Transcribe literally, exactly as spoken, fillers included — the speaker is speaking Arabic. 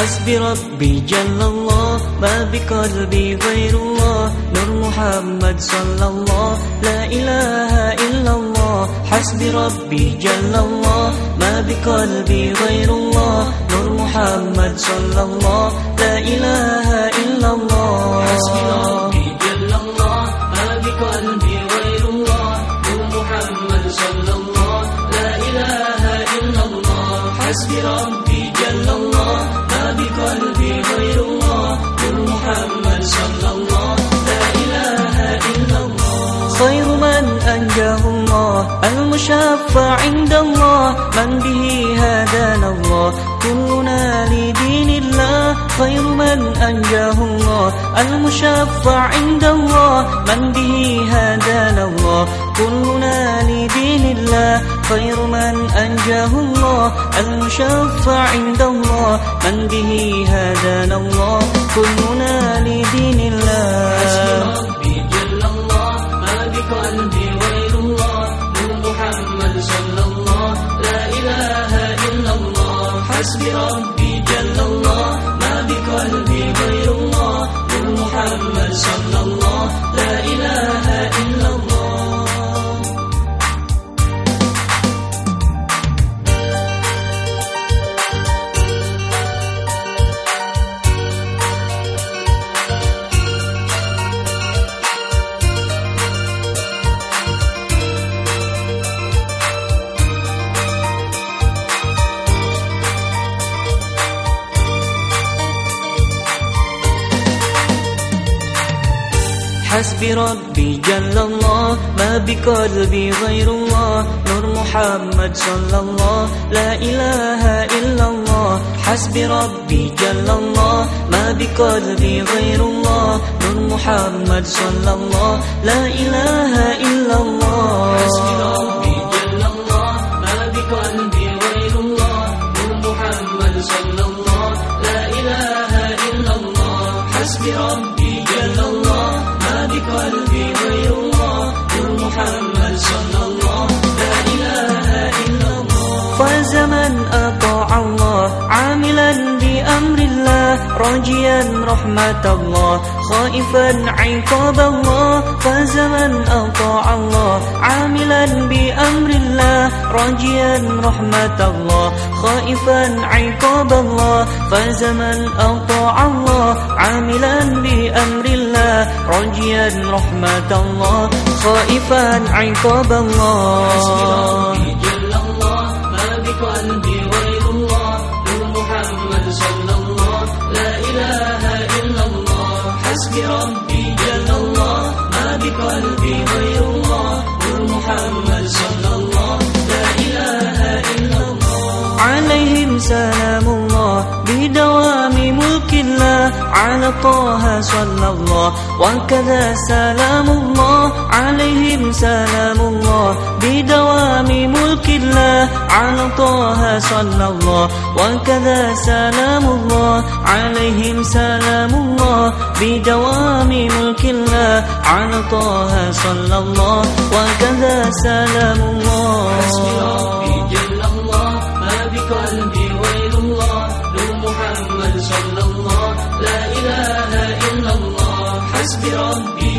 حسبي ربي جل الله ما بقلبي غير الله نور محمد صلى الله لا إله إلا الله حسبي ربي جل الله ما بقلبي غير الله نور محمد صلى الله لا إله إلا الله حسبي ربي جل الله ما بقلبي غير الله نور محمد صلى الله لا إله إلا الله حسبي ربي جل الله ما بقلبي غير الله نور محمد صلى الله لا إله إلا الله خير من أنجاه الله المشفع عند الله من به هدانا الله كلنا لدين الله خير من أنجاه الله المشفع عند الله من به هدانا الله كلنا لدين الله خير من أنجاه الله المشفع عند الله من به هدانا الله كلنا لدين الله حسبي ربي جل الله ما بقلبي غير الله نور محمد صلى الله لا إله إلا الله حسبي ربي جل الله ما بقلبي غير الله نور محمد صلى الله لا إله إلا الله حسبي ربي جل الله ما بقلبي غير الله نور محمد صلى الله لا إله إلا الله حسبي ربي جل الله ما بقلبي غير الله نور محمد صلى الله لا إله إلا الله حسبي ربي جل الله ما بقلبي غير الله نور محمد صلى الله لا إله إلا الله حسبي ربي جل الله بقلبي غير الله نور محمد صلى الله لا إله إلا الله فاز من أطاع الله عاملا بأمر الله راجيا رحمة الله خائفا عقاب الله فاز من أطاع الله عاملا بأمر الله راجيا رحمة الله خائفا عقاب الله فاز من أطاع الله عاملا بأمر الله راجيا رحمة الله خائفا عقاب الله حسبي ربي جل الله ما بقلبي غير الله نور محمد صلى الله لا إله إلا الله حسبي ربي جل الله ما بقلبي غير الله نور محمد صلى الله لا إله إلا الله عليهم سلام الله بدوام ملك الله على طه صلى الله وكذا سلام الله عليهم سلام الله بدوام ملك الله على طه صلى الله وكذا سلام الله عليهم سلام الله بدوام ملك الله على طه صلى الله وكذا سلام الله حسبي ربي جل الله ما بقلبي غير الله نور محمد صلى الله لا إله إلا الله حسبي ربي